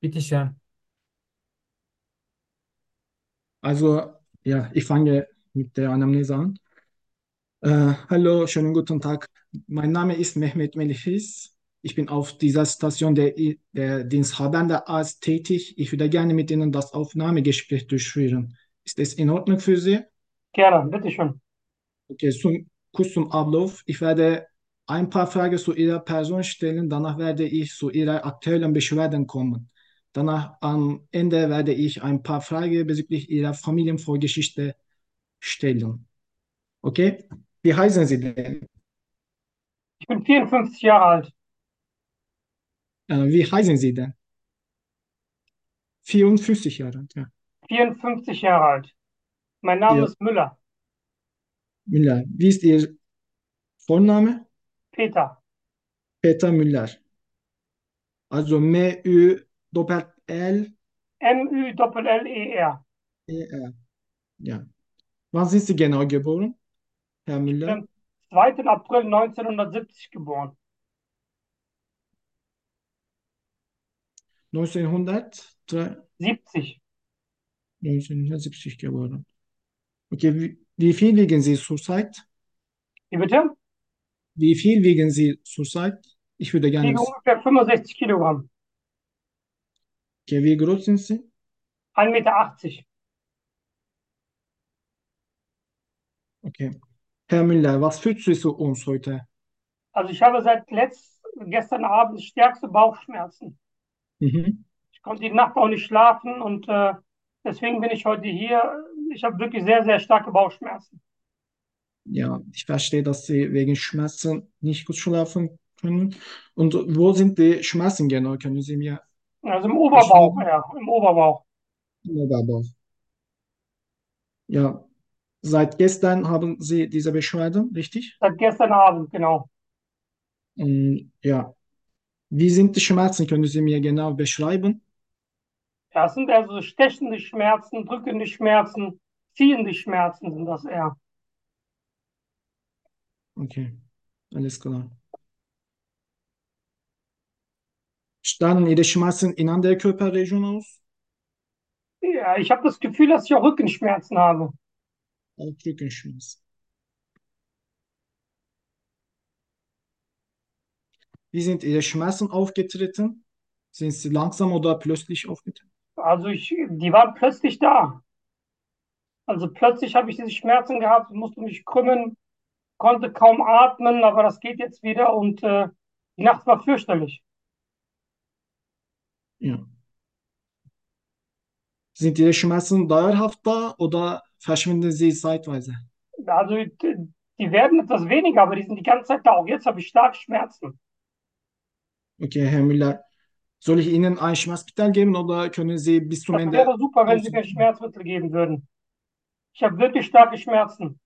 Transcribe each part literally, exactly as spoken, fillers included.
Bitteschön. Also, ja, ich fange mit der Anamnese an. Äh, hallo, schönen guten Tag. Mein Name ist Mehmet Melihis. Ich bin auf dieser Station der, I- der Diensthabender Arzt tätig. Ich würde gerne mit Ihnen das Aufnahmegespräch durchführen. Ist es in Ordnung für Sie? Gerne, bitteschön. Okay, zum, kurz zum Ablauf. Ich werde ein paar Fragen zu Ihrer Person stellen. Danach werde ich zu Ihrer aktuellen Beschwerden kommen. Danach am Ende werde ich ein paar Fragen bezüglich Ihrer Familienvorgeschichte stellen. Okay? Wie heißen Sie denn? Ich bin vierundfünfzig Jahre alt. Äh, wie heißen Sie denn? vierundfünfzig Jahre alt, ja. vierundfünfzig Jahre alt. Mein Name Ihr ist Müller. Müller. Wie ist Ihr Vorname? Peter. Peter Müller. Also M-Ü-Doppel-L-E-R. M-Ü-L-L-E-R. Ja. Wann sind Sie genau geboren, Herr Ich bin Müller? am zweiten April neunzehnhundertsiebzig geboren. neunzehnhundert, siebzig. neunzehnhundertsiebzig geboren. Okay, wie, wie viel wiegen Sie zurzeit? Wie bitte? Wie viel wiegen Sie zurzeit? Ich würde Ich gerne wiege wissen. ungefähr fünfundsechzig Kilogramm. Okay, wie groß sind Sie? ein Meter achtzig. Okay. Herr Müller, was fühlst du zu uns heute? Also ich habe seit letzt, gestern Abend stärkste Bauchschmerzen. Mhm. Ich konnte die Nacht auch nicht schlafen und äh, deswegen bin ich heute hier. Ich habe wirklich sehr, sehr starke Bauchschmerzen. Ja, ich verstehe, dass Sie wegen Schmerzen nicht gut schlafen können. Und wo sind die Schmerzen genau? Können Sie mir Also im Oberbauch, beschreiben? ja, im Oberbauch. Wunderbar. Ja, seit gestern haben Sie diese Beschwerden, richtig? Seit gestern Abend, genau. Und ja, wie sind die Schmerzen? Können Sie mir genau beschreiben? Ja, es sind also stechende Schmerzen, drückende Schmerzen, ziehende Schmerzen sind das eher. Okay, alles klar. Standen Ihre Schmerzen in anderer Körperregion aus? Ja, ich habe das Gefühl, dass ich auch Rückenschmerzen habe. Auch Rückenschmerzen. Wie sind Ihre Schmerzen aufgetreten? Sind sie langsam oder plötzlich aufgetreten? Also ich, die waren plötzlich da. Also plötzlich habe ich diese Schmerzen gehabt, musste mich krümmen, konnte kaum atmen, aber das geht jetzt wieder und äh, die Nacht war fürchterlich. Ja. Sind Ihre Schmerzen dauerhaft da oder verschwinden sie zeitweise? Also die, die werden etwas weniger, aber die sind die ganze Zeit da. Auch jetzt habe ich starke Schmerzen. Okay, Herr Müller, soll ich Ihnen ein Schmerzmittel geben oder können Sie bis zum Das Ende wäre super, wenn Sie mir aushalten? Schmerzmittel geben würden. Ich habe wirklich starke Schmerzen.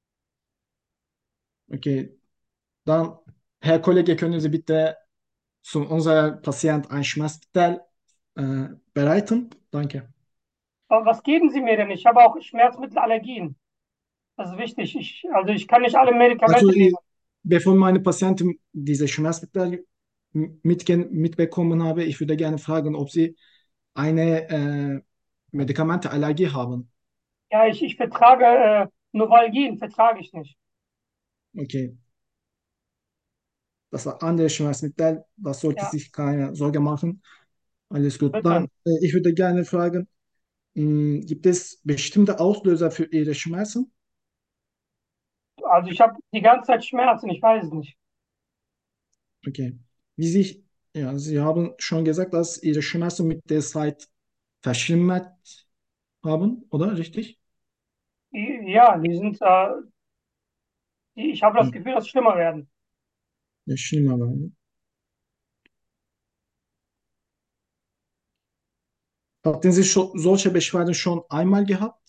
Okay, dann, Herr Kollege, können Sie bitte zu unserem Patient ein Schmerzmittel äh, bereiten? Danke. Aber was geben Sie mir denn? Ich habe auch Schmerzmittelallergien. Das ist wichtig. Ich, also ich kann nicht alle Also, Medikamente nehmen. ich, bevor meine Patienten diese Schmerzmittel mitgen- mitbekommen habe, ich würde gerne fragen, ob Sie eine äh, Medikamentenallergie haben. Ja, ich, ich vertrage äh, Novalgin, vertrage ich nicht. Okay. Das andere Schmerzmittel, das sollte Ja, sich keine Sorge machen. Alles gut. bitte. Dann, äh, ich würde gerne fragen, mh, gibt es bestimmte Auslöser für Ihre Schmerzen? Also ich habe die ganze Zeit Schmerzen, ich weiß es nicht. Okay. Wie sich, ja, Sie haben schon gesagt, dass Ihre Schmerzen mit der Zeit verschlimmert haben, oder? Richtig? Die, ja, die sind, äh, die, ich habe Ja, das Gefühl, dass sie schlimmer werden. ja, schlimmer waren. Hatten Sie schon solche Beschwerden schon einmal gehabt?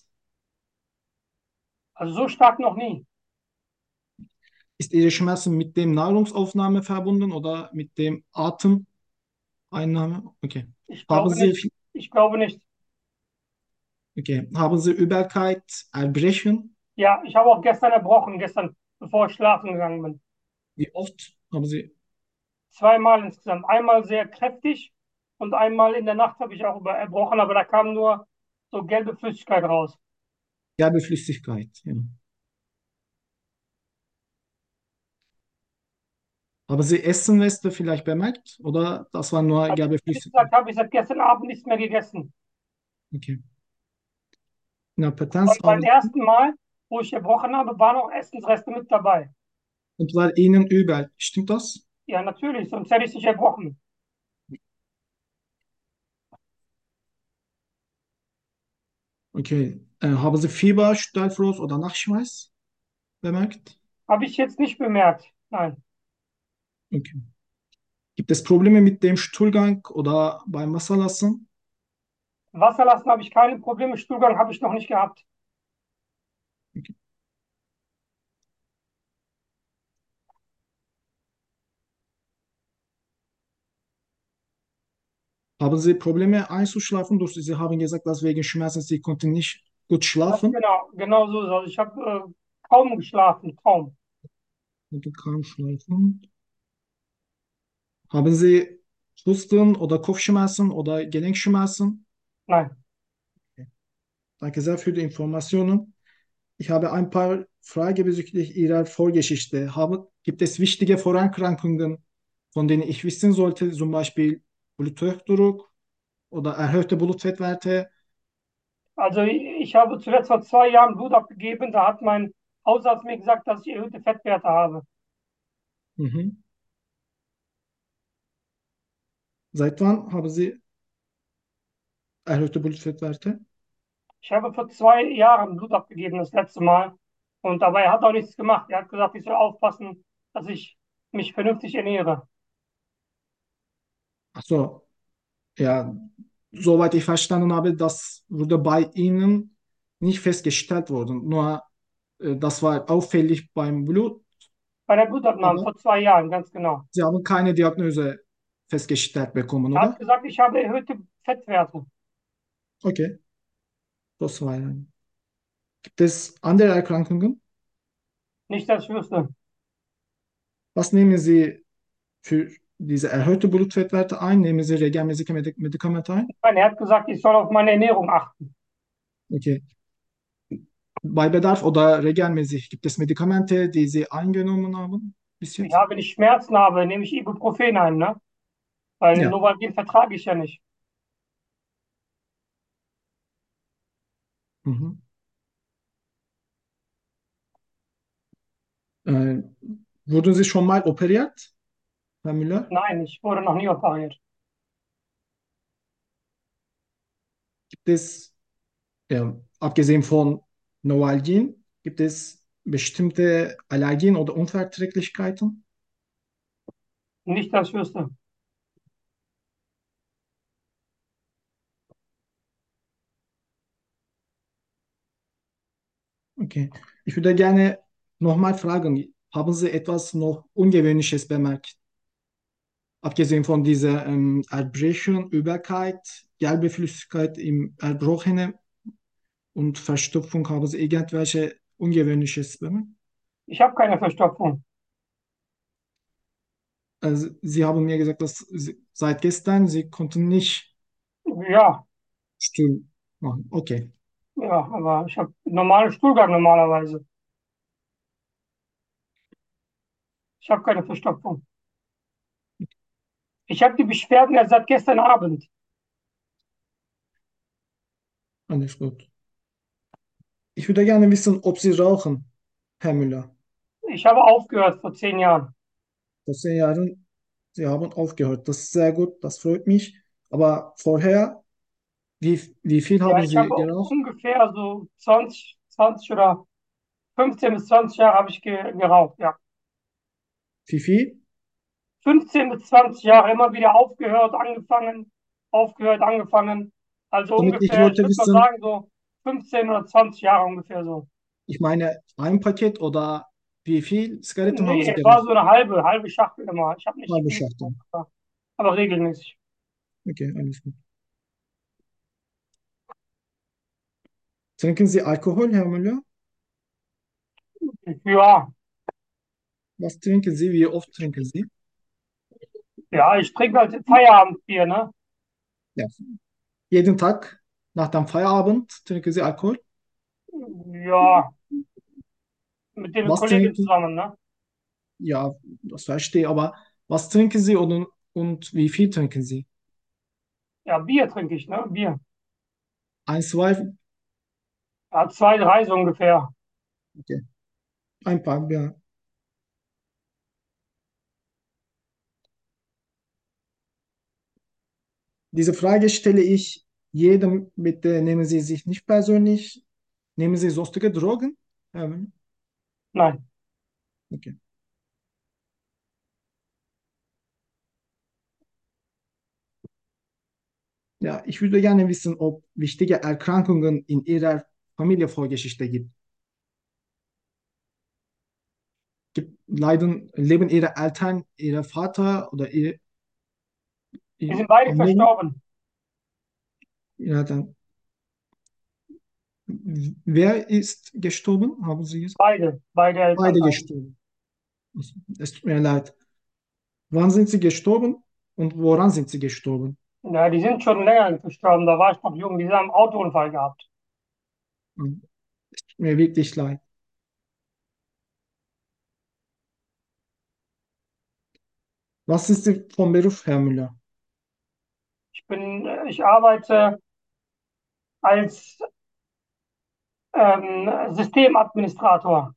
Also so stark noch nie. Ist Ihre Schmerzen mit dem Nahrungsaufnahme verbunden oder mit dem Atemeinnahme? Okay. Ich Haben glaube Sie, nicht. Ich glaube nicht. okay. Haben Sie Übelkeit, Erbrechen? Ja, ich habe auch gestern erbrochen, gestern, bevor ich schlafen gegangen bin. Wie oft haben Sie? Zweimal insgesamt. Einmal sehr kräftig und einmal in der Nacht habe ich auch über erbrochen, aber da kam nur so gelbe Flüssigkeit raus. Gelbe Flüssigkeit. Ja. Haben Sie Essenreste vielleicht bemerkt? Oder das war nur Als gelbe ich ehrlich Flüssigkeit? gesagt habe, ich seit gestern Abend nichts mehr gegessen. Okay. Aber Inappetenz beim haben Sie ersten Mal, wo ich erbrochen habe, waren auch Essensreste mit dabei. und war Ihnen übel. Stimmt das? Ja, natürlich, sonst hätte ich nicht erbrochen. Okay. Äh, haben Sie Fieber, Stuhlfluss oder Nachschweiß bemerkt? Habe ich jetzt nicht bemerkt. Nein. Okay. Gibt es Probleme mit dem Stuhlgang oder beim Wasserlassen? Wasser lassen habe ich keine Probleme. Stuhlgang habe ich noch nicht gehabt. Okay. Haben Sie Probleme einzuschlafen? Durch- Sie haben gesagt, dass wegen Schmerzen Sie konnten nicht gut Ja, schlafen. genau, genau so ist es. Also ich habe äh, kaum geschlafen, kaum. Konnten kaum schlafen. Haben Sie Husten oder Kopfschmerzen oder Gelenkschmerzen? Nein. Danke sehr für die Informationen. Ich habe ein paar Fragen bezüglich Ihrer Vorgeschichte. Habe, gibt es wichtige Vorerkrankungen, von denen ich wissen sollte, zum Beispiel Bluthochdruck oder erhöhte Blutfettwerte? Also ich, ich habe zuletzt vor zwei Jahren Blut abgegeben. Da hat mein Hausarzt mir gesagt, dass ich erhöhte Fettwerte habe. Mhm. Seit wann haben Sie erhöhte Blutfettwerte? Ich habe vor zwei Jahren Blut abgegeben, das letzte Mal. Und dabei hat er auch nichts gemacht. Er hat gesagt, ich soll aufpassen, dass ich mich vernünftig ernähre. Ach so, ja, soweit ich verstanden habe, das wurde bei Ihnen nicht festgestellt worden. Nur äh, das war auffällig beim Blut, Bei der Blutabnahme aber vor zwei Jahren, ganz genau. Sie haben keine Diagnose festgestellt bekommen, Er hat oder? gesagt, ich habe erhöhte Fettwerte. Okay, das war ja. Gibt es andere Erkrankungen? Nicht, dass ich wüsste. Was nehmen Sie für diese erhöhte Blutfettwerte ein? Nehmen Sie regelmäßige Medik Medikamente ein? Nein, er hat gesagt, ich soll auf meine Ernährung achten. Okay. Bei Bedarf oder regelmäßig gibt es Medikamente, die Sie eingenommen haben bis jetzt? Ja, wenn ich Schmerzen habe, nehme ich Ibuprofen ein, ne? Weil Ja. Novalgin vertrage ich ja nicht. Mhm. Äh, wurden Sie schon mal operiert, Herr Müller? Nein, ich wurde noch nie operiert. Gibt es, ja, abgesehen von Novalgin, gibt es bestimmte Allergien oder Unverträglichkeiten? Nicht, dass ich wüsste. Okay. Ich würde gerne nochmal fragen, haben Sie etwas noch Ungewöhnliches bemerkt? Abgesehen von dieser ähm, Erbrechen, Übelkeit, gelbe Flüssigkeit im Erbrochenen und Verstopfung, haben Sie irgendwelche Ungewöhnliches bemerkt? Ich habe keine Verstopfung. Also, Sie haben mir gesagt, dass Sie, seit gestern Sie konnten nicht Ja, Stuhl machen. Okay, ja, aber ich habe normalen Stuhlgang normalerweise. Ich habe keine Verstopfung. Ich habe die Beschwerden erst seit gestern Abend. alles gut. Ich würde gerne wissen, ob Sie rauchen, Herr Müller. Ich habe aufgehört vor zehn Jahren. Vor zehn Jahren, Sie haben aufgehört. Das ist sehr gut, das freut mich. Aber vorher, wie, wie viel Ja, haben ich Sie habe geraucht? ungefähr so zwanzig, zwanzig oder fünfzehn bis zwanzig Jahre habe ich ge geraucht, ja. Wie viel? fünfzehn bis zwanzig Jahre immer wieder aufgehört, angefangen, aufgehört, angefangen. Also Damit ich ungefähr, ich wollte würde mal wissen, sagen, so fünfzehn oder zwanzig Jahre ungefähr so. ich meine, ein Paket oder wie viel Zigaretten haben Sie Nee, war geraucht? so eine halbe, halbe Schachtel immer. Ich habe nicht Halbe viel Schachtel. geraucht, aber aber regelmäßig. Okay, alles gut. Trinken Sie Alkohol, Herr Müller? Ja, Was trinken Sie? Wie oft trinken Sie? ja, ich trinke halt Feierabendbier, ne? Ja. Jeden Tag nach dem Feierabend trinken Sie Alkohol? Ja, mit den Was Kollegen trinken? zusammen, ne? Ja, das verstehe, aber was trinken Sie und, und wie viel trinken Sie? Ja, Bier trinke ich, ne? Bier. Ein, zwei, Ja, zwei, drei so ungefähr. okay. Ein paar, ja. Diese Frage stelle ich jedem, bitte nehmen Sie sich nicht persönlich. Nehmen Sie sonstige Drogen? Ja, Nein. okay. Ja, ich würde gerne wissen, ob wichtige Erkrankungen in Ihrer Familienvorgeschichte gibt. Gibt leiden, leben Ihre Eltern, Ihr Vater oder Ihr, Die Ihr sind beide am Leben? verstorben. Ja, dann, wer ist gestorben, haben Sie gesagt? Beide, beide Beide Elternteile. gestorben. Es tut mir leid. Wann sind Sie gestorben und woran sind Sie gestorben? Ja, die sind schon länger verstorben. Da war ich noch jung. Die haben einen Autounfall gehabt. Es tut mir wirklich leid. Was ist Sie vom Beruf, Herr Müller? Ich bin, äh, ich arbeite als ähm, Systemadministrator.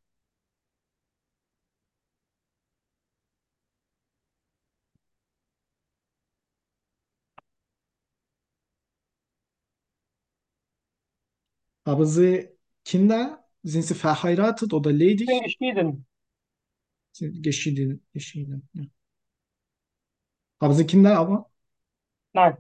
Haben Sie Kinder? Sind Sie verheiratet oder Ich bin ledig? geschieden. Sind geschieden, geschieden. Ja. Haben Sie Kinder aber? Nein.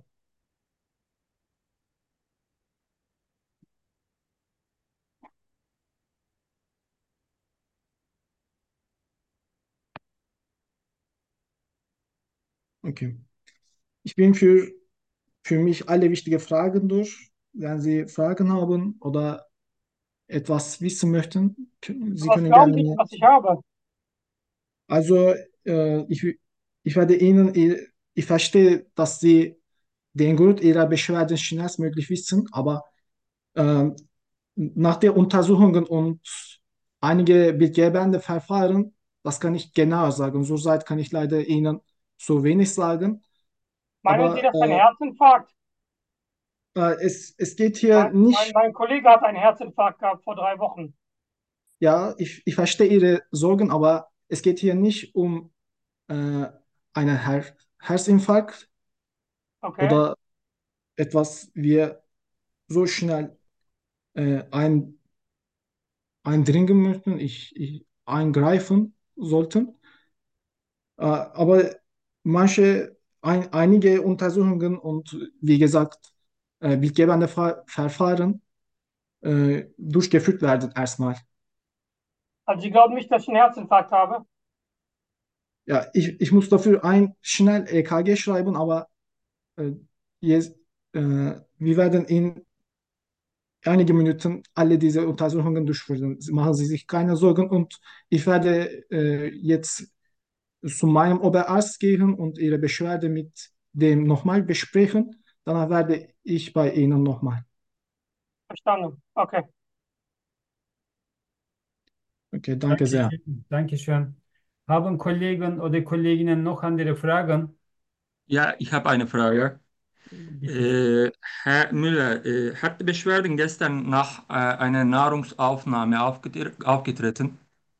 Okay. Ich bin für, für mich alle wichtige Fragen durch. Wenn Sie Fragen haben oder etwas wissen möchten, k- Sie Was können glauben gerne Sie, mir. was ich habe? Also, äh, ich, ich werde Ihnen, ich verstehe, dass Sie den Grund Ihrer Beschwerden schnellstmöglich wissen, aber ähm, nach der Untersuchungen und einige bildgebende Verfahren, das kann ich genauer sagen. So weit kann ich leider Ihnen so wenig sagen. Meinen Sie, Aber das ist ein äh, Herzinfarkt? äh, es, es geht hier Mein, mein, nicht, mein Kollege hat einen Herzinfarkt gehabt vor drei Wochen. ja, ich, ich verstehe Ihre Sorgen, aber es geht hier nicht um äh, einen Her Herzinfarkt Okay. oder etwas, wir so schnell äh, ein, eindringen möchten, ich, ich eingreifen sollten. Äh, aber manche, ein, einige Untersuchungen und wie gesagt, äh, bildgebende Ver Verfahren äh, durchgeführt werden erstmal. Also Sie glauben nicht, dass ich einen Herzinfarkt habe? Ja, ich, ich muss dafür ein schnell E K G schreiben, aber äh, jetzt, äh, wir werden in einige Minuten alle diese Untersuchungen durchführen. Machen Sie sich keine Sorgen und ich werde äh, jetzt zu meinem Oberarzt gehen und Ihre Beschwerde mit dem nochmal besprechen. Danach werde ich bei Ihnen nochmal. Verstanden. Okay. Okay, danke sehr. Dankeschön. Dankeschön. Haben Kollegen oder Kolleginnen noch andere Fragen? Ja, ich habe eine Frage. Bitte schön. Äh, Herr Müller, äh, hat die Beschwerden gestern nach äh, einer Nahrungsaufnahme aufgetre aufgetreten?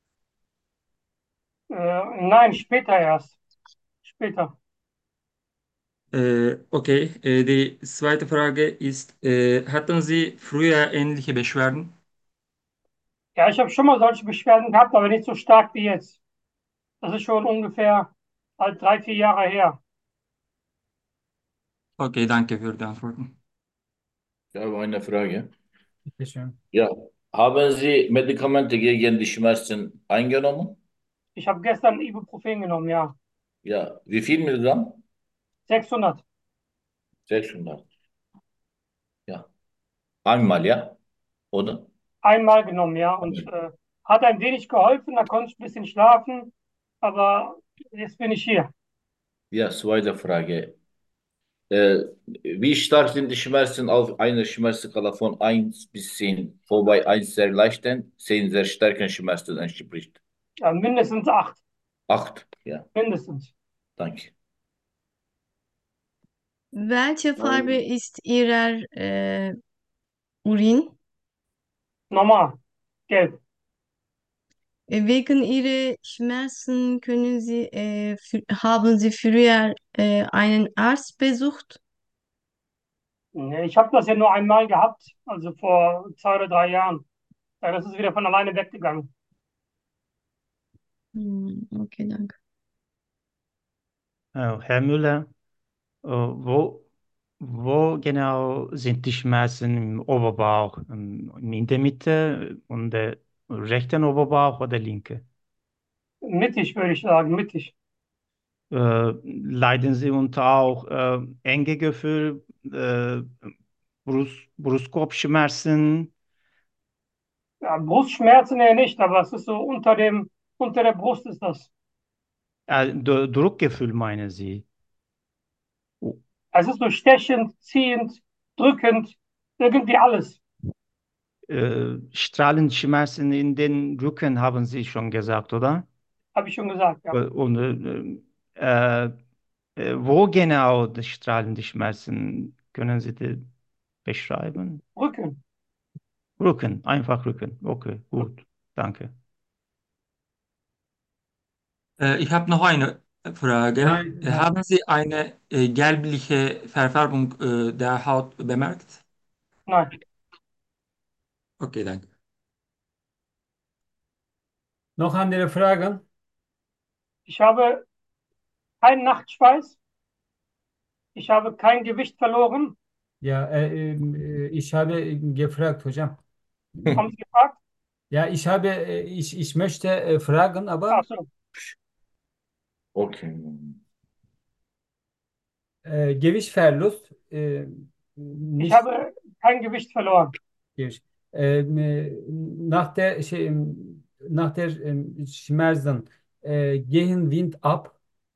Äh, nein, später erst. Später. Äh, okay, äh, die zweite Frage ist, äh, hatten Sie früher ähnliche Beschwerden? Ja, ich habe schon mal solche Beschwerden gehabt, aber nicht so stark wie jetzt. Das ist schon ungefähr halt drei, vier Jahre her. Okay, danke für die Antworten. Ich habe eine Frage. Bitte schön. Ja, haben Sie Medikamente gegen die Schmerzen eingenommen? Ich habe gestern Ibuprofen genommen, ja. Ja, wie viel Milligramm? sechshundert. sechshundert. Ja, einmal, ja, oder? Einmal genommen, ja. Und äh, hat ein wenig geholfen, da konnte ich ein bisschen schlafen. Aber jetzt bin ich hier. Ja, zweite Frage. Äh, Wie stark sind die Schmerzen auf einer Schmerzskala von eins bis zehn, wobei eins sehr leichten, zehn sehr starken Schmerzen entspricht? Ja, mindestens acht. acht, ja, Mindestens. danke. Welche Farbe ist Ihrer äh, Urin? Normal. Gelb. Äh, Wegen Ihrer Schmerzen können Sie, äh, fü- haben Sie früher äh, einen Arzt besucht? Nee, ich habe das ja nur einmal gehabt, also vor zwei oder drei Jahren. Ja, das ist wieder von alleine weggegangen. Hm, okay, danke. Äh, Herr Müller, äh, wo, wo genau sind die Schmerzen im Oberbauch? Ähm, In der Mitte und der rechten Oberbauch oder linke? Mittig, würde ich sagen, mittig. Äh, leiden Sie unter auch äh, enge Gefühl, äh, Brust, Brustkopfschmerzen? Ja, Brustschmerzen eher nicht, aber es ist so unter dem, unter der Brust ist das. Äh, D- Druckgefühl meinen Sie? Es ist so stechend, ziehend, drückend, irgendwie alles, Äh, strahlende Schmerzen in den Rücken haben Sie schon gesagt, oder? habe ich schon gesagt, ja. Äh, Und äh, äh, äh, wo genau die strahlende Schmerzen können Sie die beschreiben? Rücken. Rücken, einfach Rücken. Okay, gut, danke. Äh, ich habe noch eine Frage. Nein, Äh, nein. Haben Sie eine äh, gelbliche Verfärbung äh, der Haut bemerkt? Nein. Okay, danke. Noch andere Fragen? Ich habe keinen Nachtschweiß. Ich habe kein Gewicht verloren. Ja, äh, äh, ich habe gefragt, hocam. Haben Sie gefragt? Ja, ich habe, äh, ich, ich möchte äh, fragen, Ach aber so. Okay. äh, Gewichtsverlust, äh, Ich nicht habe kein Gewicht verloren. Gewicht. Ähm, äh, nach der, şey, nach der ähm, Schmerzen äh, gehen Wind ab?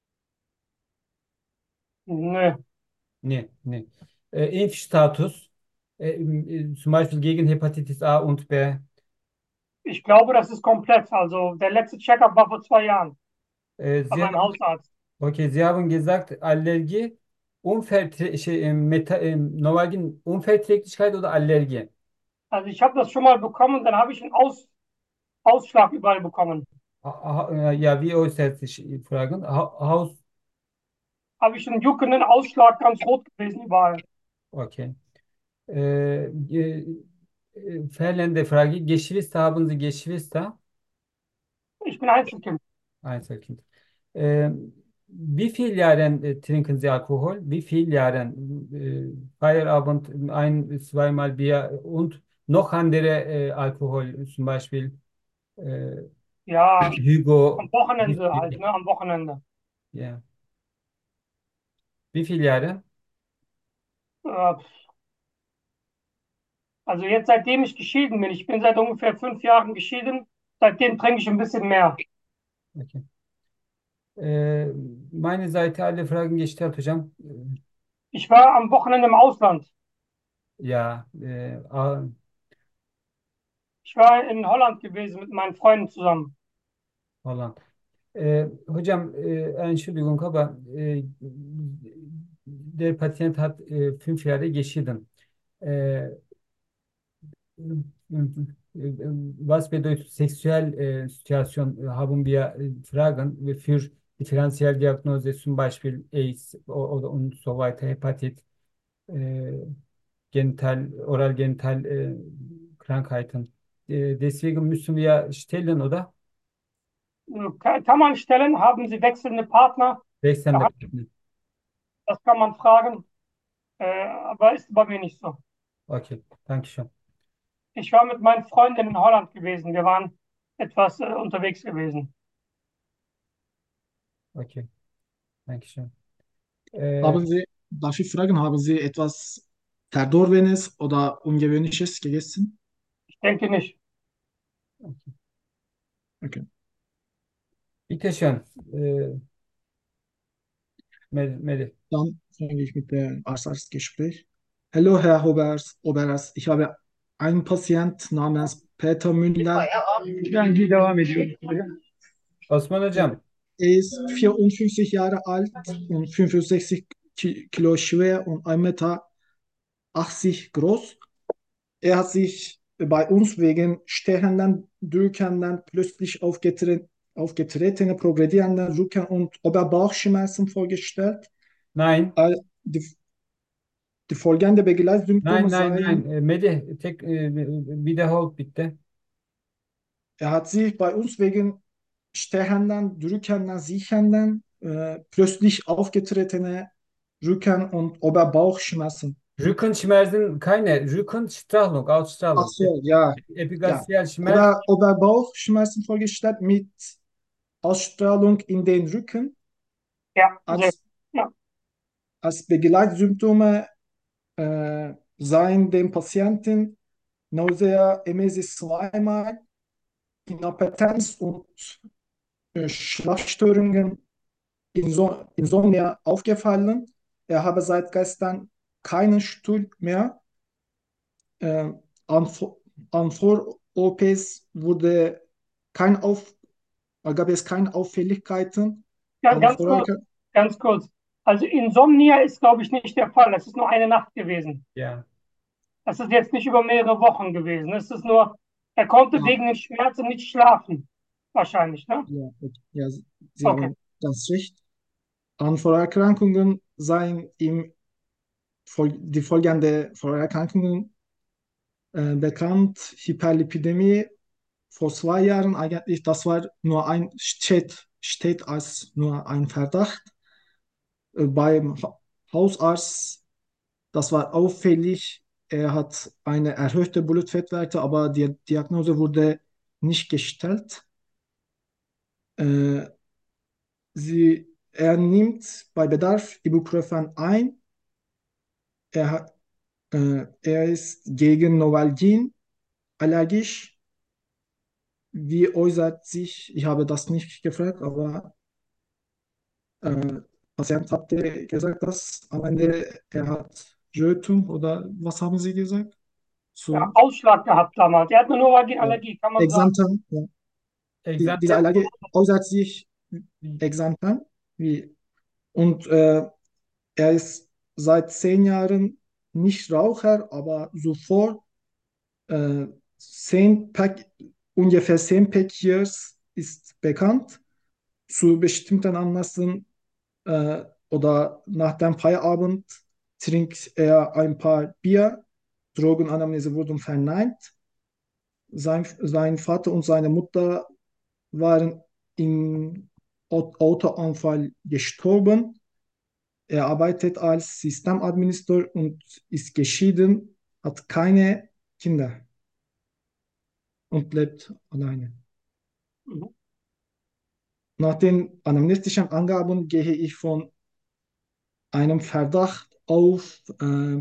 Nö. Nee, nee. Äh, Impfstatus, äh, äh, zum Beispiel gegen Hepatitis A und B. Ich glaube, das ist komplett. Also der letzte Checkup war vor zwei Jahren Äh, bei Sie meinem haben, Hausarzt. okay, Sie haben gesagt, Allergie, Unverträ şey, äh, Meta, äh, Novalgin, Unverträglichkeit oder Allergie? Also ich habe das schon mal bekommen, dann habe ich einen Aus, Ausschlag überall bekommen. Ha- ha- äh, Ja, wie äußert sich die Fragen? Ha Haus, Habe ich einen juckenden Ausschlag, ganz rot gewesen überall. okay. Äh, ge- äh, fehlende Frage. Geschwister, haben Sie Geschwister? Ich bin Einzelkind. Einzelkind. Äh, Wie viel Jahren äh, trinken Sie Alkohol? Wie viel Jahren? Äh, Feierabend ein, zweimal Bier und noch andere äh, Alkohol, zum Beispiel äh, Ja, am Hugo. Wochenende halt, Whisky. ne, am Wochenende. Ja. Wie viele Jahre? Äh, Also jetzt, seitdem ich geschieden bin, ich bin seit ungefähr fünf Jahren geschieden, seitdem trinke ich ein bisschen mehr. Okay. Äh, meine Seite alle Fragen gestellt, hocam. Äh, Ich war am Wochenende im Ausland. Ja, äh, ah, Ich war in Holland gewesen mit meinen Freunden zusammen. Holland. Äh, hocam, äh, Entschuldigung, aber äh, der Patient hat äh, fünf Jahre geschieden. Äh, Was bedeutet sexuell äh, Situation? Äh, Haben wir äh, Fragen für Differentialdiagnose, zum Beispiel AIDS o- oder und so weiter, Hepatit, äh, Genital, Oral-Genital äh, Krankheiten. Äh, deswegen müssen wir stellen, oder? Kann, kann man stellen, haben Sie wechselnde Partner? Wechselnde. Ja, das kann man fragen, äh, aber ist bei mir nicht so. Okay, danke schön. Ich war mit meinen Freunden in Holland gewesen. Wir waren etwas äh, unterwegs gewesen. Okay, danke schön. Äh, Haben Sie, darf ich fragen, haben Sie etwas Verdorbenes oder Ungewöhnliches gegessen? Ich denke nicht. Okay. Bitte schön. Äh, Mel- Melih. Dann fange ich mit dem Arztgespräch. Hallo, Herr Oberst, Oberst. Ich habe einen Patient namens Peter Müller. Ben devam ediyorum. Osman Er Hocam, ist vierundfünfzig Jahre alt und fünfundsechzig Ki- Kilo schwer und ein Meter achtzig groß. Er hat sich bei uns wegen stechenden, drückenden, plötzlich aufgetre aufgetretene, progredierenden Rücken- und Oberbauchschmerzen vorgestellt. nein, All- Die, die folgenden nein, Begleitsymptome nein, nein. seien, Äh, Melih, tek, e, wiederholt bitte. er hat sich bei uns wegen stechenden, drückenden, siechenden, äh, plötzlich aufgetretene Rücken- und Oberbauchschmerzen. Rückenschmerzen, keine. Rückenstrahlung, Ach Ausstrahlung. so, ja, ja. Epigastrial Schmerz. Ober, Oberbauchschmerzen vorgestellt mit Ausstrahlung in den Rücken. Ja, sehr, Als, ja, als Begleitsymptome äh, seien dem Patienten Nausea, Emesis zweimal, Inappetenz und äh, Schlafstörungen, Inso Insomnia aufgefallen. Er habe seit gestern keinen Stuhl mehr. Äh, an, an Vor-O Ps wurde kein Auf, gab es keine Auffälligkeiten. ja, An ganz kurz, Vorher ganz kurz. Also Insomnia ist, glaube ich, nicht der Fall. Das ist nur eine Nacht gewesen. Ja. Das ist jetzt nicht über mehrere Wochen gewesen. Es ist nur, er konnte ah, wegen den Schmerzen nicht schlafen. Wahrscheinlich, ne? ja, ja, Sie Okay. haben ganz recht. An Vorerkrankungen seien ihm fol die folgenden Vorerkrankungen äh, bekannt. Hyperlipidemie vor zwei Jahren eigentlich, das war nur ein, steht, steht als nur ein Verdacht. Äh, beim Ha- Hausarzt, das war auffällig. Er hat eine erhöhte Blutfettwerte, aber die Diagnose wurde nicht gestellt. Äh, sie, er nimmt bei Bedarf Ibuprofen ein. Er, hat, äh, er ist gegen Novalgin allergisch. Wie äußert sich, ich habe das nicht gefragt, aber äh, Patient hatte gesagt, dass am Ende er hat Rötung oder was haben Sie gesagt? Ja, So, Ausschlag gehabt damals. Er hat eine ja. Novalgin-Allergie, kann man sagen. Exanten, ja. Die, diese Exantem. Allergie äußert sich Exanten, wie, und äh, er ist seit zehn Jahren nicht Raucher, aber zuvor äh, zehn Pack, ungefähr zehn Pack Years ist bekannt. Zu bestimmten Anlässen äh, oder nach dem Feierabend trinkt er ein paar Bier. Drogenanamnese wurden verneint. Sein, sein Vater und seine Mutter waren im Autounfall gestorben. Er arbeitet als Systemadministrator und ist geschieden, hat keine Kinder und lebt alleine. Mhm. Nach den anamnestischen Angaben gehe ich von einem Verdacht auf äh,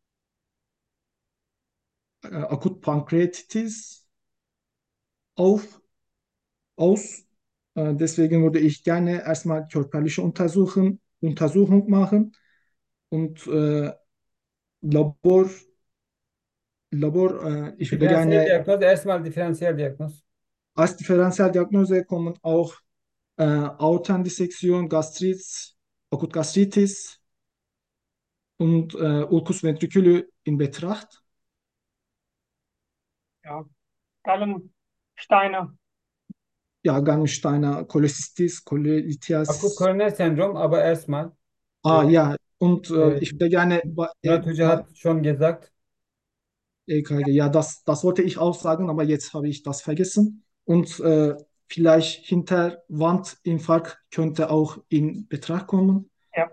Akutpankreatitis auf, aus. Äh, deswegen würde ich gerne erstmal körperliche Untersuchung, Untersuchung machen und äh, Labor, Labor äh, ich würde Differenziell gerne Diagnose, erstmal Differenziell Diagnose. als Differentialdiagnose kommen auch äh, Aortendissektion, Gastrit, Akutgastritis und äh, Ulcus ventriculi in Betracht. Ja, Gallensteine. Ja, Gallensteiner, Cholestistis, Akut Cholelithias. koroner Sendrom, aber erstmal. Ah Äh, ja, und äh, äh, ich würde gerne bei, äh, Murat Hoca bei hat schon gesagt. E K G, ja, das, das wollte ich auch sagen, aber jetzt habe ich das vergessen. Und äh, vielleicht Hinterwandinfarkt könnte auch in Betracht kommen. Ja,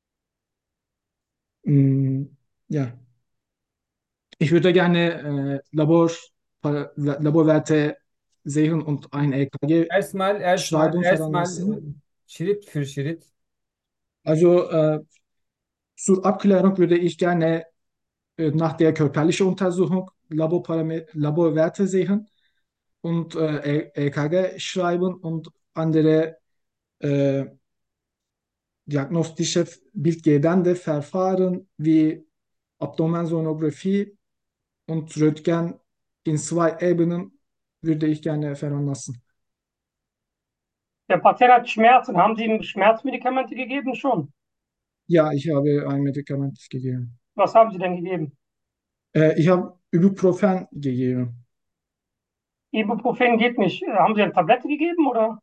Mm, ja, ich würde gerne äh, Labor, Pa- Laborwerte sehen und ein E K G Erstmal, erstmal, schreiben erstmal äh, veranlassen. Schritt für Schritt. Also äh, zur Abklärung würde ich gerne äh, nach der körperlichen Untersuchung Laborparamet Laborwerte sehen und äh, E- EKG schreiben und andere äh, diagnostische bildgebende Verfahren wie Abdomensonographie und Röntgen in zwei Ebenen würde ich gerne veranlassen. Der Patient hat Schmerzen. Haben Sie ihm Schmerzmedikamente gegeben? Schon. Ja, ich habe ein Medikament gegeben. Was haben Sie denn gegeben? Äh, ich habe Ibuprofen gegeben. Ibuprofen geht nicht. Äh, Haben Sie eine Tablette gegeben oder?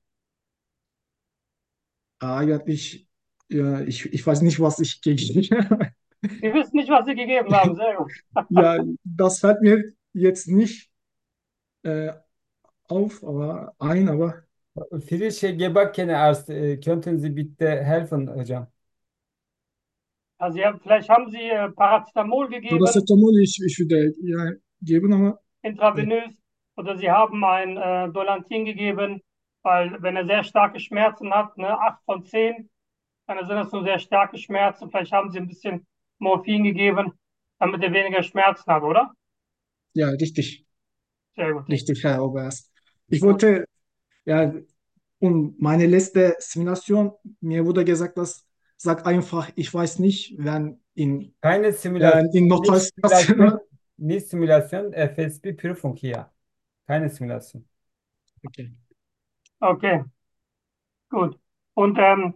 Eigentlich, ja, ich, ich weiß nicht, was ich gegeben habe. Sie wissen nicht, was Sie gegeben haben. Sehr gut. Ja, das fällt mir jetzt nicht äh, auf, aber ein, aber Frische Gebackene e, könnten Sie bitte helfen hocam? Also ja, vielleicht haben Sie äh, Paracetamol gegeben, Paracetamol ich, ich würde ja, geben, aber äh, intravenös, oder Sie haben ein äh, Dolantin gegeben, weil wenn er sehr starke Schmerzen hat, ne, acht von zehn, dann sind das nur sehr starke Schmerzen. Vielleicht haben Sie ein bisschen Morphin gegeben, damit er weniger Schmerzen hat, oder? ja, richtig, Sehr gut. richtig, Herr Oberst. Ich Gut. wollte, ja, und meine letzte Simulation, mir wurde gesagt, dass, sag einfach, ich weiß nicht, wenn in, Keine äh, Simülasyon, in nicht Notarstation. Simülasyon, nicht Simülasyon, F S B Prüfung hier. Keine Simülasyon. Okay. Okay, gut. Und ähm,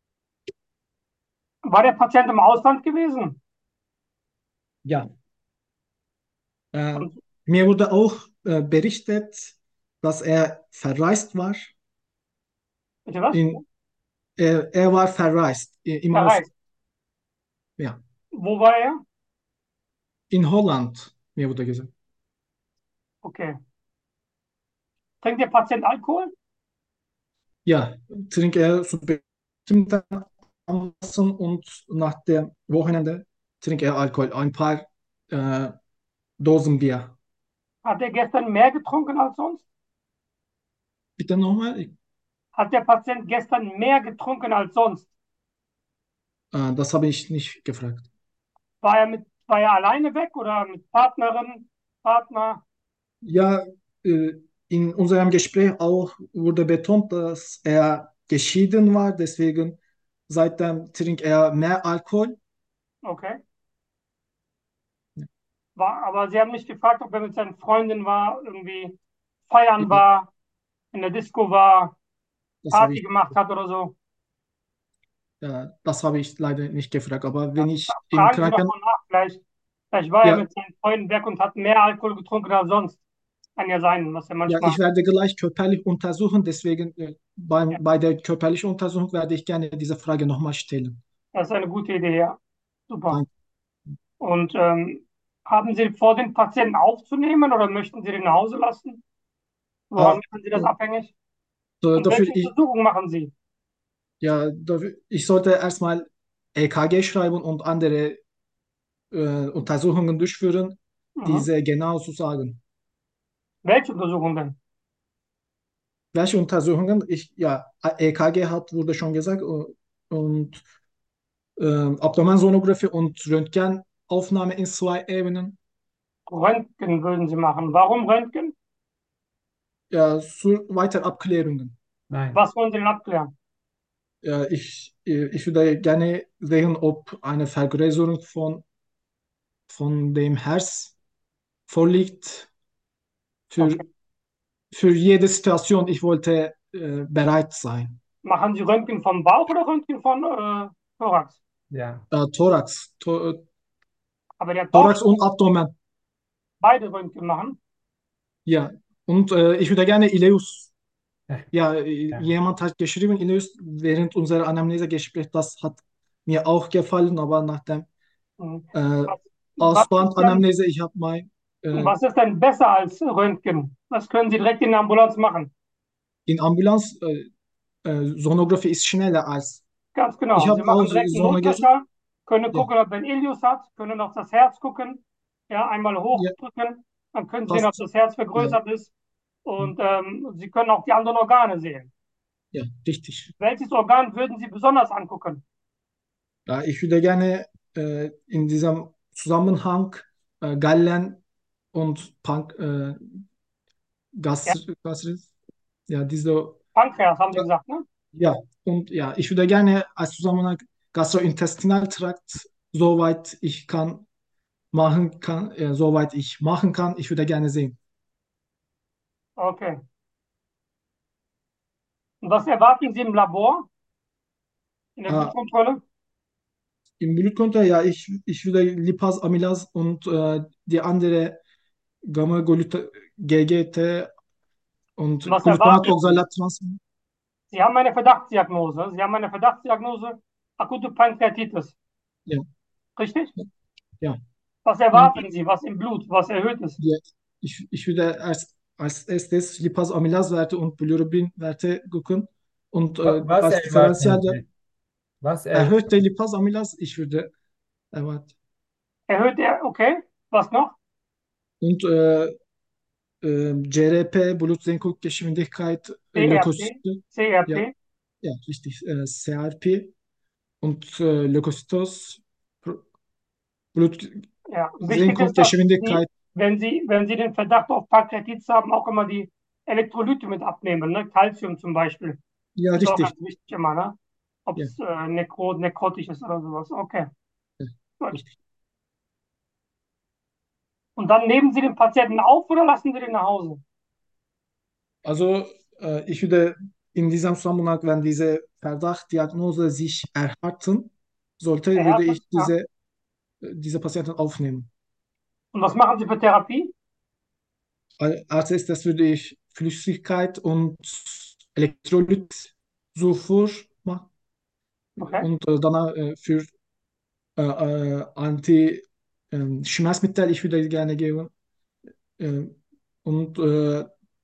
war der Patient im Ausland gewesen? Ja, äh, Und, mir wurde auch äh, berichtet, dass er verreist war. bitte was? In, er, er war verreist i- im Aus, Verreist. ja, Wo war er? in Holland, mir wurde gesagt. Okay. Trinkt der Patient Alkohol? Ja, trinke er zu bestimmten Anlässen und nach dem Wochenende trinke er Alkohol, ein paar äh, Dosen Bier. Hat er gestern mehr getrunken als sonst? Bitte nochmal, ich, Hat der Patient gestern mehr getrunken als sonst? äh, das habe ich nicht gefragt. War er mit, war er alleine weg oder mit Partnerin, Partner? Ja, äh, in unserem Gespräch auch wurde betont, dass er geschieden war, deswegen seitdem trinkt er mehr Alkohol. Okay. War, aber Sie haben nicht gefragt, ob er mit seinen Freundinnen war, irgendwie feiern Ja, war, in der Disco war, das habe Party ich, gemacht hat oder so. ja, das habe ich leider nicht gefragt. Aber Ja. wenn ich im Fragen Sie doch Kranken, mal nach. Vielleicht, vielleicht war er ja, mit seinen Freunden weg und hat mehr Alkohol getrunken als sonst. Kann ja sein, was er ja, manchmal. ich werde gleich körperlich untersuchen, deswegen äh, Ja, beim, bei der körperlichen Untersuchung werde ich gerne diese Frage nochmal stellen. das ist eine gute Idee, ja. Super. Danke. Und ähm, haben Sie vor, den Patienten aufzunehmen oder möchten Sie den nach Hause lassen? Woran Ah, machen Sie das abhängig? äh, Und welche dafür ich, Untersuchungen machen Sie? ja, dafür, ich sollte erstmal E K G schreiben und andere äh, Untersuchungen durchführen, Mhm. diese genau zu sagen. Welche Untersuchungen denn? Welche Untersuchungen? Ich, ja, E K G hat, wurde schon gesagt, und, und ähm, Abdomensonographie und Röntgenaufnahme in zwei Ebenen. Röntgen würden Sie machen. Warum Röntgen? Ja, zu weiter Abklärungen. Nein. Was wollen Sie denn abklären? Ja, ich, ich würde gerne sehen, ob eine Vergrößerung von, von dem Herz vorliegt für, Okay. für jede Situation. Ich wollte äh, bereit sein. Machen Sie Röntgen vom Bauch oder Röntgen von äh, Thorax? Ja. Äh, Thorax, Tho Aber der Thorax Bauch und Abdomen. beide Röntgen machen. Ja, und äh, ich würde gerne Ileus. Ja, äh, Ja. jemand hat geschrieben, Ileus, während unserer Anamnesegespräch, das hat mir auch gefallen, aber nach dem Mhm. äh, Was, was ist denn, Ausland-Anamnese, ich habe mein, äh, was ist denn besser als Röntgen? Was können Sie direkt in der Ambulanz machen? in Ambulanz, äh, äh, Sonographie ist schneller als, Ganz ich genau. habe Sie auch machen direkt einen Sonographie, Ultraschall, können ja, gucken, ob er einen Ilius hat, können auf das Herz gucken, ja, einmal ja, hochdrücken, dann können Sie sehen, ob fast, das Herz ja, vergrößert ist und ähm, Sie können auch die anderen Organe sehen. ja, richtig. Welches Organ würden Sie besonders angucken? Ja, ich würde gerne äh, in diesem Zusammenhang äh, Gallen und Pank, äh, Ja, Gas, Gastritis, ja, diese, Pankreas haben Sie gesagt, ne? Ja, und ja, ich würde gerne als Zusammenhang Gastrointestinaltrakt, soweit ich kann, machen kann, äh, soweit ich machen kann, ich würde gerne sehen. Okay. Und was erwarten Sie im Labor, in der Äh, Blutkontrolle? Im Blutkonto, ja, ich, ich würde Lipase, Amylase und äh, die andere Gamma-G G T Und und was erwarten Sie? Glutamat-Oxalat-Trans. Sie haben eine Verdachtsdiagnose. Sie haben eine Verdachtsdiagnose, akute Pankreatitis. Ja, Richtig? ja. Was Und erwarten Sie? Was im Blut? Was erhöht ist? ja, ich, ich würde als, als erstes Lipase-Amylase-Werte und Bilirubin-Werte gucken. Und Wa- äh, Was als Differential erwarten Sie? Was er erhöhte Lipase-Amylase, ich würde erwarten. Erhöht er? Okay. Was noch? Und äh, äh, C R P, Blutsenkungsgeschwindigkeit, äh, C R P, Leukozyte, ja, C R P. ja, richtig, äh, C R P und äh, Leukozytos, Pro- Ja. Wichtig ist, dass Sie, Blutsenkungsgeschwindigkeit. wenn Sie, wenn Sie den Verdacht auf Pankreatitis haben, auch immer die Elektrolyte mit abnehmen, ne? Calcium zum Beispiel. Ja, Ist auch richtig. ganz wichtig immer, ne? Ob Ja, es äh, nekro nekrotisch ist oder sowas. Okay, ja, gut. richtig. Und dann nehmen Sie den Patienten auf oder lassen Sie den nach Hause? Also äh, ich würde in diesem Zusammenhang, wenn diese Verdachtdiagnose sich erhärten sollte, würde Erhärtet? ich Ja. diese, diese Patienten aufnehmen. Und was machen Sie für Therapie? Al- Als erstes würde ich Flüssigkeit und Elektrolytzufuhr machen Okay. und äh, danach äh, für äh, äh, Anti-Schmerzmittel, ich würde gerne geben. Äh, und äh,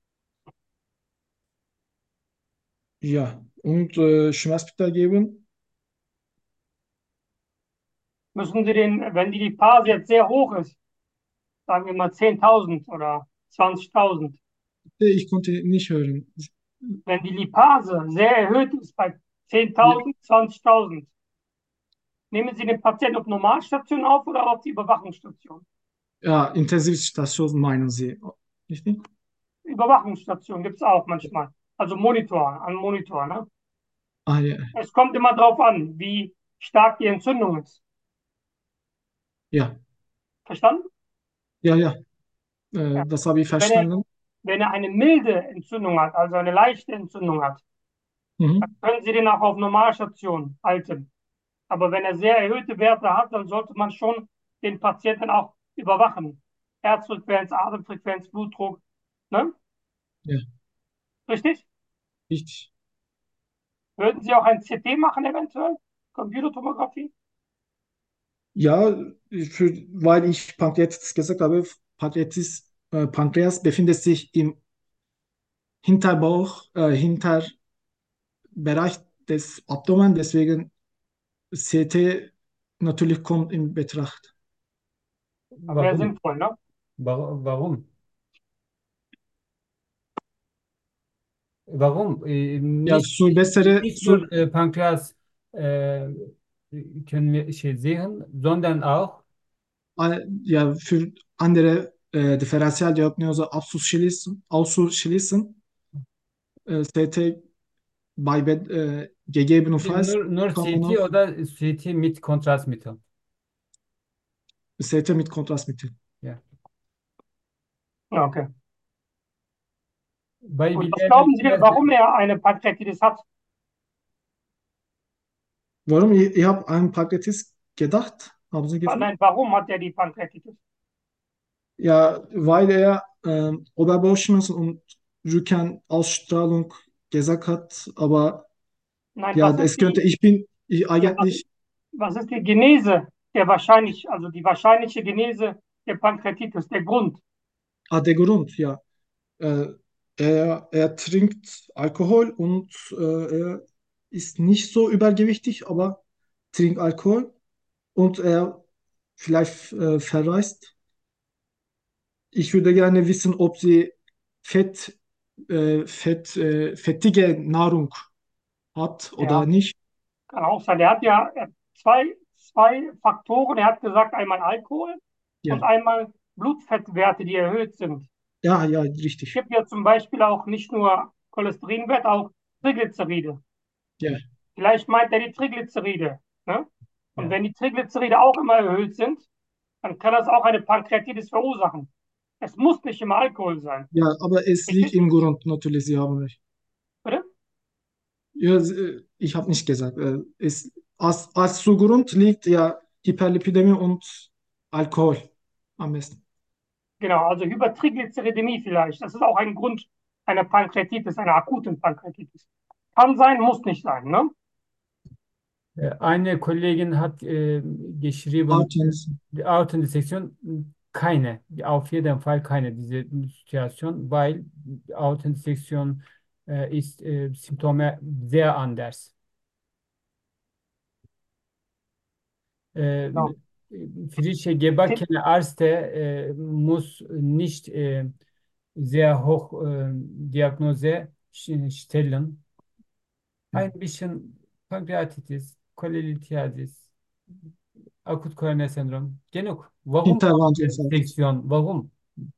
ja, und äh, Schmerzmittel geben. Müssen Sie den, wenn die Lipase jetzt sehr hoch ist, sagen wir mal zehntausend oder zwanzigtausend, Ich konnte nicht hören. wenn die Lipase sehr erhöht ist bei Ja, zehntausend, zwanzigtausend, nehmen Sie den Patienten auf Normalstation auf oder auf die Überwachungsstation? ja, Intensivstation meinen Sie, richtig? Überwachungsstation gibt es auch manchmal. Also Monitor, an Monitor. Ne? Ah, ja, Es kommt immer darauf an, wie stark die Entzündung ist. ja, Verstanden? ja, ja, äh, Ja. das habe ich Wenn er, verstanden. wenn er eine milde Entzündung hat, also eine leichte Entzündung hat, Mhm. können Sie den auch auf Normalstation halten. Aber wenn er sehr erhöhte Werte hat, dann sollte man schon den Patienten auch überwachen. Herzfrequenz, Atemfrequenz, Blutdruck. Ne? Ja, Richtig? richtig. Würden Sie auch ein C T machen, eventuell? Computertomographie? Ja, für, weil ich Pankreatitis gesagt habe, Pankreatis, äh, Pankreas befindet sich im Hinterbauch, äh, Hinterbereich des Abdomen, deswegen C T natürlich kommt in Betracht. Wäre warum? sinnvoll, ne? Warum? Warum? Warum? Äh, Ja, nicht, zur bessere, nicht zur, nur äh, Pankreas äh, können wir şey sehen, sondern auch äh, ja, für andere äh, Differentialdiagnose auszuschließen, auszuschließen äh, C T bei Bed- äh, gegebenenfalls nur, nur kann man C T auch oder C T mit Kontrastmittel. C T mit Kontrastmittel. Ja. Ja, okay. Bei Gut, was Bilal glauben Sie, warum er eine Pankreatitis hat? Warum? Ich, ich habe an Pankreatitis gedacht, haben Sie gefragt? Nein, warum hat er die Pankreatitis? Ja, weil er ähm, Oberbauchschmerzen und Rückenausstrahlung gesagt hat, aber Nein, ja, was ist es könnte, die, ich bin ich ja, was, eigentlich was ist die Genese der wahrscheinlich, also die wahrscheinliche Genese der Pankreatitis, der Grund? ah, der Grund, ja. Äh, er, er trinkt Alkohol und äh, er ist nicht so übergewichtig, aber trinkt Alkohol und er vielleicht äh, verreist. Ich würde gerne wissen, ob sie Fett, äh, Fett, äh, fettige Nahrung hat oder Ja, nicht. kann auch sein. Er hat ja er hat zwei, zwei Faktoren. Er hat gesagt, einmal Alkohol und Ja, einmal Blutfettwerte, die erhöht sind. ja, ja, Es richtig. gibt ja zum Beispiel auch nicht nur Cholesterinwert, auch Triglyceride. Ja, Vielleicht meint er die Triglyceride. Ne? Und Ja. wenn die Triglyceride auch immer erhöht sind, dann kann das auch eine Pankreatitis verursachen. Es muss nicht immer Alkohol sein. ja, aber es liegt Richtig? im Grund, natürlich, Sie haben recht. Bitte? Ja, äh, ich habe nicht gesagt. äh, Es, als, als Zugrund liegt ja Hyperlipidemie und Alkohol am besten. Genau, also Hypertriglyceridämie vielleicht. Das ist auch ein Grund einer Pankreatitis, einer akuten Pankreatitis. Kann sein, muss nicht sein. Ne? Äh, Eine Kollegin hat äh, geschrieben, Artens, die Authentisation keine, auf jeden Fall keine diese Situation, weil die Authentisation äh, ist äh, Symptome sehr anders. Äh, Genau. Frische gebackene Ärzte äh, muss nicht äh, sehr hoch äh, Diagnose sch- stellen. Ein bisschen Pankreatitis, Cholelithiasis, akut koroner sendrom. Genug. Warum Hinterwandunfall. Seksiyon? Warum?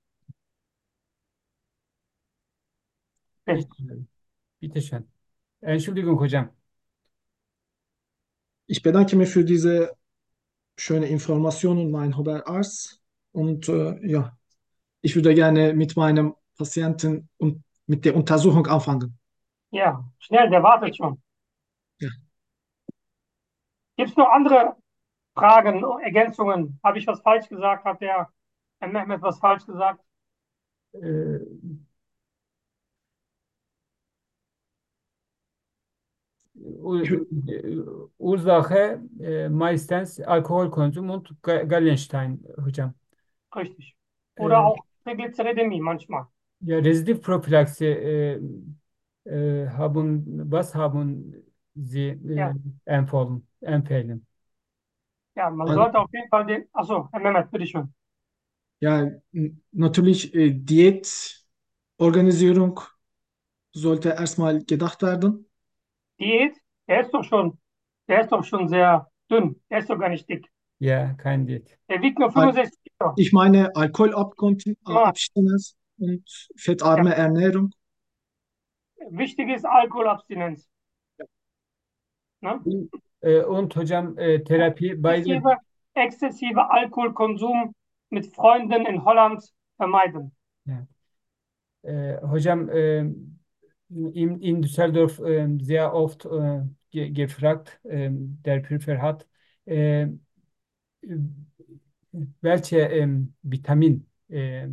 Okay. Bitte, bitte schön. Entschuldigung hocam. Ich bedanke mich für diese schöne Information und mein Haberarzt. Und äh, ja, ich würde gerne mit meinem Patienten und mit der Untersuchung anfangen. Ja, schnell, der wartet schon. Ja. Gibt es noch andere Fragen, Ergänzungen? Habe ich was falsch gesagt? Hat der Herr Mehmet was falsch gesagt? Äh, Ich, Ur- Ursache äh, meistens Alkoholkonsum und Ga- Gallenstein hocam. Richtig. Oder Äh, auch Triglyceridämie manchmal. ja, Rezidivprophylaxe äh, äh, haben, was haben Sie äh, Ja, empfohlen, empfehlen? ja, man also, sollte auf jeden Fall den. Achso, Herr Mehmet, bitteschön. ja, n- natürlich äh, Diätorganisierung sollte erstmal gedacht werden. Diät, der ist doch schon, der ist doch schon sehr dünn. Der ist doch gar nicht dick. Ja, kein Diät. Der wiegt nur Al- fünfundsechzig Kilo. Ich meine Ja, Alkoholabstinenz und ja. fettarme Ernährung. Wichtig ist Alkoholabstinenz. Ne? Und, äh, und hocam äh, Terapi beide Exzessive, exzessive Alkoholkonsum mit Freunden in Holland vermeiden. ja. Äh, hocam äh, in, in Düsseldorf äh, sehr oft äh, ge gefragt, äh, der Prüfer hat, äh, welche ähm, Vitamin äh,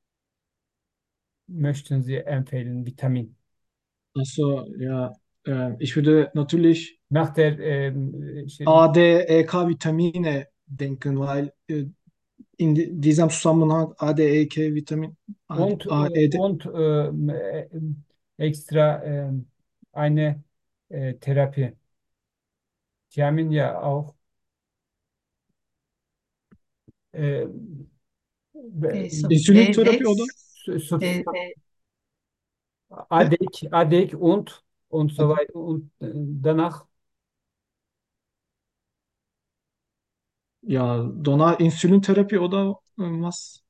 möchten Sie empfehlen? Vitamin. Also ja, äh, ich würde natürlich Nach der ähm, şey- A, D, E, K Vitamine denken, weil äh, in di- diesem Zusammenhang A, D, E, K Vitamin, A, und A, äh, E, D, und ähm, äh, extra ähm, eine äh, Therapie. Thiamin ja auch äh, Äh, be- so, äh, Insülintherapie oder? sechs, su- su- äh, Ne? ADEK, ADEK und und so weiter und äh, danach Ja, danach Insülintherapie oder äh, was?